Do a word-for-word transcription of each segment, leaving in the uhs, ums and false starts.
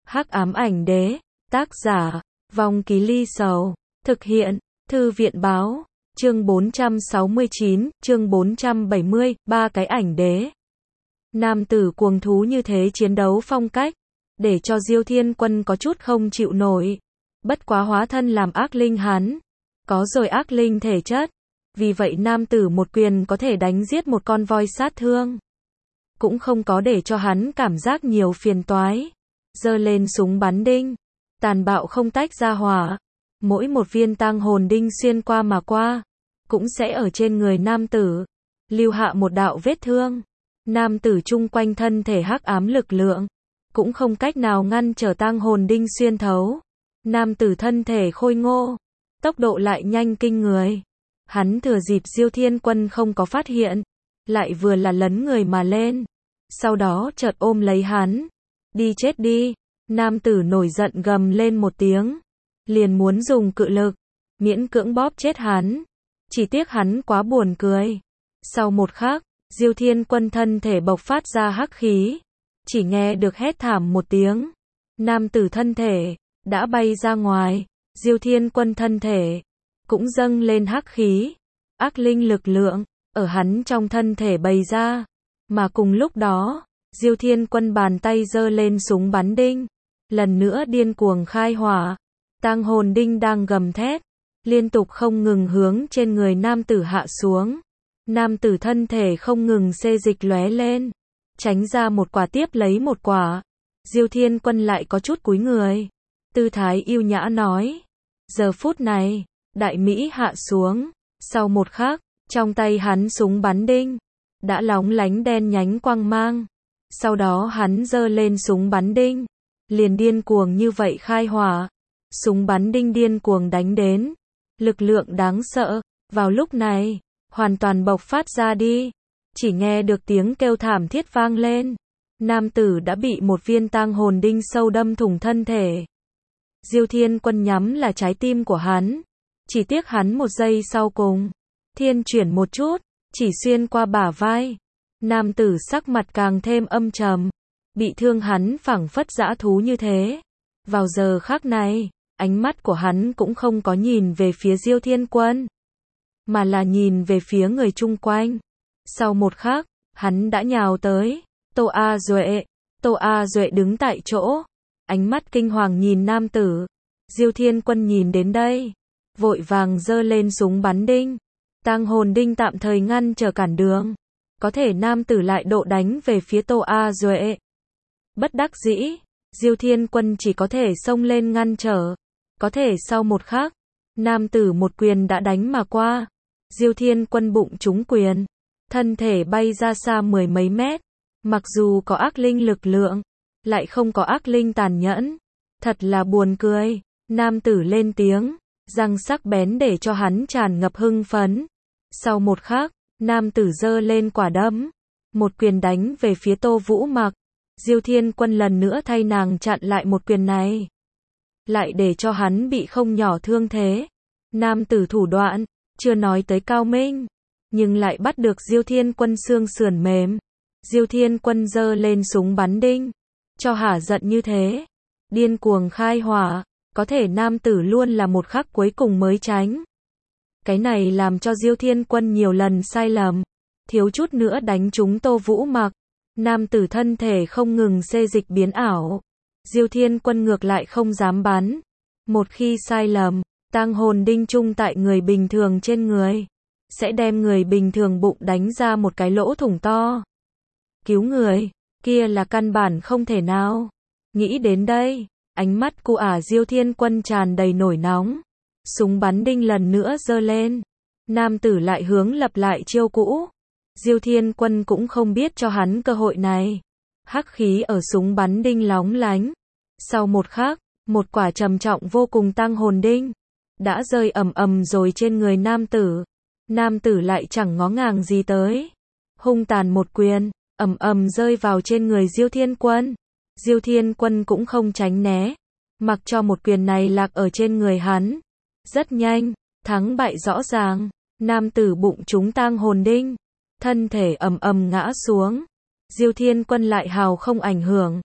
Hắc ám ảnh đế, tác giả, Vong Ký Ly Sầu, thực hiện, Thư viện báo, chương bốn trăm sáu mươi chín, chương bốn trăm bảy mươi, ba cái ảnh đế. Nam tử cuồng thú như thế chiến đấu phong cách, để cho Diêu Thiên Quân có chút không chịu nổi. Bất quá hóa thân làm ác linh hắn, có rồi ác linh thể chất, vì vậy nam tử một quyền có thể đánh giết một con voi sát thương. Cũng không có để cho hắn cảm giác nhiều phiền toái. Giơ lên súng bắn đinh, tàn bạo không tách ra hỏa. Mỗi một viên tang hồn đinh xuyên qua mà qua, cũng sẽ ở trên người nam tử, lưu hạ một đạo vết thương. Nam tử chung quanh thân thể hắc ám lực lượng, cũng không cách nào ngăn trở tang hồn đinh xuyên thấu. Nam tử thân thể khôi ngô, tốc độ lại nhanh kinh người. Hắn thừa dịp Diêu Thiên Quân không có phát hiện, lại vừa là lấn người mà lên. Sau đó chợt ôm lấy hắn. Đi chết đi. Nam tử nổi giận gầm lên một tiếng. Liền muốn dùng cự lực, miễn cưỡng bóp chết hắn. Chỉ tiếc hắn quá buồn cười. Sau một khắc, Diêu Thiên Quân thân thể bộc phát ra hắc khí. Chỉ nghe được hét thảm một tiếng. Nam tử thân thể đã bay ra ngoài. Diêu Thiên Quân thân thể cũng dâng lên hắc khí. Ác linh lực lượng ở hắn trong thân thể bày ra. Mà cùng lúc đó, Diêu Thiên Quân bàn tay giơ lên súng bắn đinh, lần nữa điên cuồng khai hỏa. Tang hồn đinh đang gầm thét, liên tục không ngừng hướng trên người nam tử hạ xuống. Nam tử thân thể không ngừng xê dịch lóe lên, tránh ra một quả tiếp lấy một quả. Diêu Thiên Quân lại có chút cúi người, tư thái yêu nhã nói. Giờ phút này, đại mỹ hạ xuống, sau một khắc, trong tay hắn súng bắn đinh đã lóng lánh đen nhánh quang mang. Sau đó hắn giơ lên súng bắn đinh, liền điên cuồng như vậy khai hỏa. Súng bắn đinh điên cuồng đánh đến, lực lượng đáng sợ, vào lúc này, hoàn toàn bộc phát ra đi. Chỉ nghe được tiếng kêu thảm thiết vang lên. Nam tử đã bị một viên tang hồn đinh sâu đâm thủng thân thể. Diêu Thiên Quân nhắm là trái tim của hắn. Chỉ tiếc hắn một giây sau cùng, thiên chuyển một chút, chỉ xuyên qua bả vai. Nam tử sắc mặt càng thêm âm trầm. Bị thương hắn phảng phất dã thú như thế. Vào giờ khắc này, ánh mắt của hắn cũng không có nhìn về phía Diêu Thiên Quân, mà là nhìn về phía người chung quanh. Sau một khắc, hắn đã nhào tới. Tô A Duệ. Tô A Duệ đứng tại chỗ, ánh mắt kinh hoàng nhìn nam tử. Diêu Thiên Quân nhìn đến đây, vội vàng giơ lên súng bắn đinh. Tang hồn đinh tạm thời ngăn trở cản đường. Có thể nam tử lại độ đánh về phía Tô A Duệ. Bất đắc dĩ, Diêu Thiên Quân chỉ có thể xông lên ngăn trở. Có thể sau một khắc, nam tử một quyền đã đánh mà qua. Diêu Thiên Quân bụng trúng quyền, thân thể bay ra xa mười mấy mét. Mặc dù có ác linh lực lượng, lại không có ác linh tàn nhẫn. Thật là buồn cười. Nam tử lên tiếng, răng sắc bén để cho hắn tràn ngập hưng phấn. Sau một khắc, nam tử giơ lên quả đấm, một quyền đánh về phía Tô Vũ Mặc. Diêu Thiên Quân lần nữa thay nàng chặn lại một quyền này, lại để cho hắn bị không nhỏ thương thế. Nam tử thủ đoạn, chưa nói tới cao minh, nhưng lại bắt được Diêu Thiên Quân xương sườn mềm. Diêu Thiên Quân giơ lên súng bắn đinh, cho hả giận như thế, điên cuồng khai hỏa. Có thể nam tử luôn là một khắc cuối cùng mới tránh. Cái này làm cho Diêu Thiên Quân nhiều lần sai lầm, thiếu chút nữa đánh trúng Tô Vũ Mặc. Nam tử thân thể không ngừng xê dịch biến ảo. Diêu Thiên Quân ngược lại không dám bắn. Một khi sai lầm, tang hồn đinh chung tại người bình thường trên người, sẽ đem người bình thường bụng đánh ra một cái lỗ thủng to. Cứu người, kia là căn bản không thể nào. Nghĩ đến đây, ánh mắt của ả Diêu Thiên Quân tràn đầy nổi nóng. Súng bắn đinh lần nữa giơ lên. Nam tử lại hướng lập lại chiêu cũ. Diêu Thiên Quân cũng không biết cho hắn cơ hội này. Hắc khí ở súng bắn đinh lóng lánh. Sau một khắc, một quả trầm trọng vô cùng tang hồn đinh đã rơi ầm ầm rồi trên người nam tử. Nam tử lại chẳng ngó ngàng gì tới, hung tàn một quyền, ầm ầm rơi vào trên người Diêu Thiên Quân. Diêu Thiên Quân cũng không tránh né, mặc cho một quyền này lạc ở trên người hắn. Rất nhanh, thắng bại rõ ràng. Nam tử bụng trúng tang hồn đinh, thân thể ầm ầm ngã xuống. Diêu Thiên Quân lại hào không ảnh hưởng,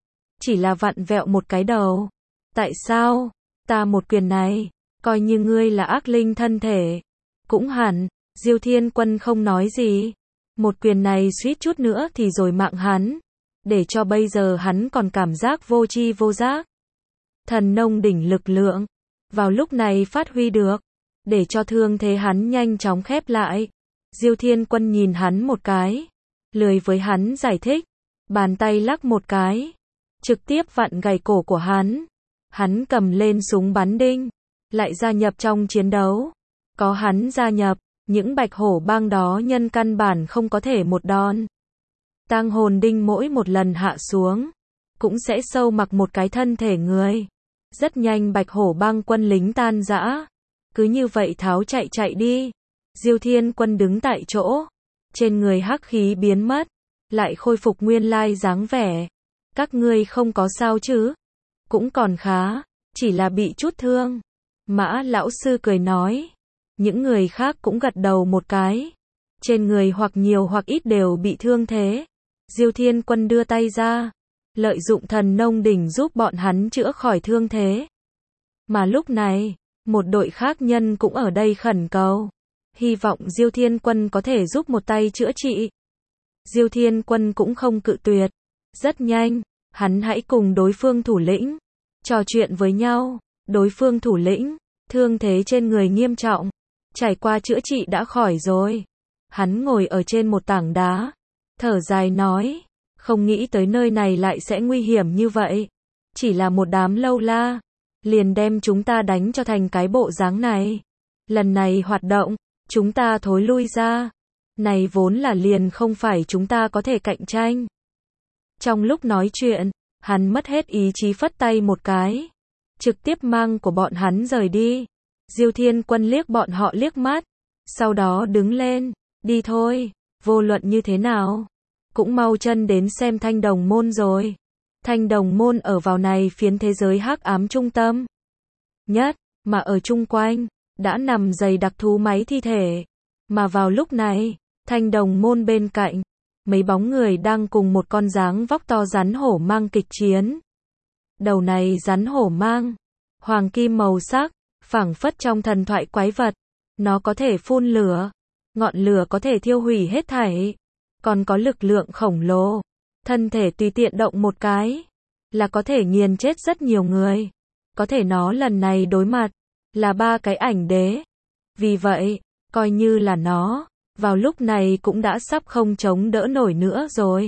chỉ là vặn vẹo một cái đầu. Tại sao? Ta một quyền này, coi như ngươi là ác linh thân thể. Cũng hẳn, Diêu Thiên Quân không nói gì. Một quyền này suýt chút nữa thì rồi mạng hắn. Để cho bây giờ hắn còn cảm giác vô tri vô giác. Thần nông đỉnh lực lượng. Vào lúc này phát huy được. Để cho thương thế hắn nhanh chóng khép lại. Diêu Thiên Quân nhìn hắn một cái. Lười với hắn giải thích. Bàn tay lắc một cái. Trực tiếp vặn gãy cổ của hắn. Hắn cầm lên súng bắn đinh. Lại gia nhập trong chiến đấu. Có hắn gia nhập. Những bạch hổ bang đó nhân căn bản không có thể một đòn. Tang hồn đinh mỗi một lần hạ xuống. Cũng sẽ sâu mặc một cái thân thể người. Rất nhanh bạch hổ bang quân lính tan rã. Cứ như vậy tháo chạy chạy đi. Diêu Thiên Quân đứng tại chỗ. Trên người hắc khí biến mất. Lại khôi phục nguyên lai dáng vẻ. Các ngươi không có sao chứ? Cũng còn khá. Chỉ là bị chút thương. Mã lão sư cười nói. Những người khác cũng gật đầu một cái. Trên người hoặc nhiều hoặc ít đều bị thương thế. Diêu Thiên Quân đưa tay ra. Lợi dụng thần nông đỉnh giúp bọn hắn chữa khỏi thương thế. Mà lúc này, một đội khác nhân cũng ở đây khẩn cầu. Hy vọng Diêu Thiên Quân có thể giúp một tay chữa trị. Diêu Thiên Quân cũng không cự tuyệt. Rất nhanh, hắn hãy cùng đối phương thủ lĩnh. Trò chuyện với nhau. Đối phương thủ lĩnh, thương thế trên người nghiêm trọng. Trải qua chữa trị đã khỏi rồi. Hắn ngồi ở trên một tảng đá. Thở dài nói. Không nghĩ tới nơi này lại sẽ nguy hiểm như vậy. Chỉ là một đám lâu la. Liền đem chúng ta đánh cho thành cái bộ dáng này. Lần này hoạt động, chúng ta thối lui ra. Này vốn là liền không phải chúng ta có thể cạnh tranh. Trong lúc nói chuyện, hắn mất hết ý chí phất tay một cái. Trực tiếp mang của bọn hắn rời đi. Diêu Thiên Quân liếc bọn họ liếc mắt. Sau đó đứng lên. Đi thôi. Vô luận như thế nào. Cũng mau chân đến xem Thanh Đồng Môn rồi. Thanh Đồng Môn ở vào này phiến thế giới hắc ám trung tâm. Nhất. Mà ở chung quanh. Đã nằm dày đặc thú máy thi thể. Mà vào lúc này. Thanh Đồng Môn bên cạnh. Mấy bóng người đang cùng một con dáng vóc to rắn hổ mang kịch chiến. Đầu này rắn hổ mang. Hoàng kim màu sắc. Phảng phất trong thần thoại quái vật. Nó có thể phun lửa. Ngọn lửa có thể thiêu hủy hết thảy. Còn có lực lượng khổng lồ. Thân thể tùy tiện động một cái. Là có thể nghiền chết rất nhiều người. Có thể nó lần này đối mặt. Là ba cái ảnh đế. Vì vậy, coi như là nó. Vào lúc này cũng đã sắp không chống đỡ nổi nữa rồi.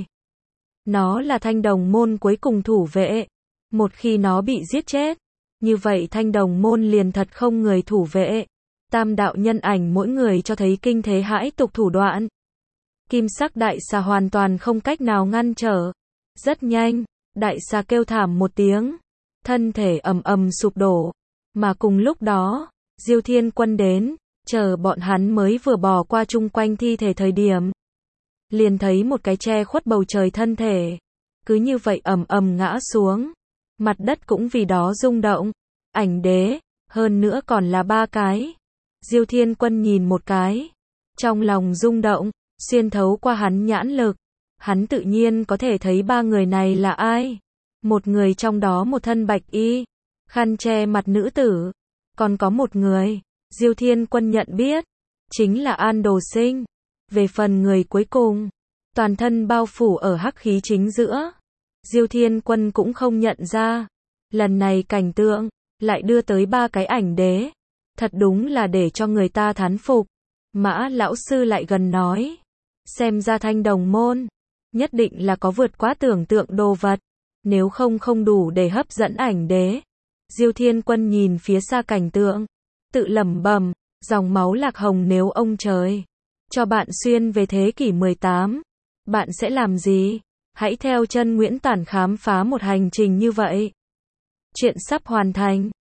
Nó là Thanh Đồng Môn cuối cùng thủ vệ. Một khi nó bị giết chết. Như vậy Thanh Đồng Môn liền thật không người thủ vệ. Tam đạo nhân ảnh mỗi người cho thấy kinh thế hãi tục thủ đoạn. Kim sắc đại xà hoàn toàn không cách nào ngăn trở. Rất nhanh, đại xà kêu thảm một tiếng. Thân thể ầm ầm sụp đổ. Mà cùng lúc đó, Diêu Thiên Quân đến. Chờ bọn hắn mới vừa bò qua chung quanh thi thể thời điểm. Liền thấy một cái che khuất bầu trời thân thể. Cứ như vậy ầm ầm ngã xuống. Mặt đất cũng vì đó rung động. Ảnh đế, hơn nữa còn là ba cái. Diêu Thiên Quân nhìn một cái. Trong lòng rung động, xuyên thấu qua hắn nhãn lực. Hắn tự nhiên có thể thấy ba người này là ai. Một người trong đó một thân bạch y. Khăn che mặt nữ tử. Còn có một người. Diêu Thiên Quân nhận biết. Chính là An Đồ Sinh. Về phần người cuối cùng. Toàn thân bao phủ ở hắc khí chính giữa. Diêu Thiên Quân cũng không nhận ra. Lần này cảnh tượng. Lại đưa tới ba cái ảnh đế. Thật đúng là để cho người ta thán phục. Mã lão sư lại gần nói. Xem ra Thanh Đồng Môn. Nhất định là có vượt quá tưởng tượng đồ vật. Nếu không không đủ để hấp dẫn ảnh đế. Diêu Thiên Quân nhìn phía xa cảnh tượng. Tự lẩm bẩm. Dòng máu lạc hồng nếu ông trời. Cho bạn xuyên về thế kỷ mười tám. Bạn sẽ làm gì? Hãy theo chân Nguyễn Tản khám phá một hành trình như vậy. Chuyện sắp hoàn thành.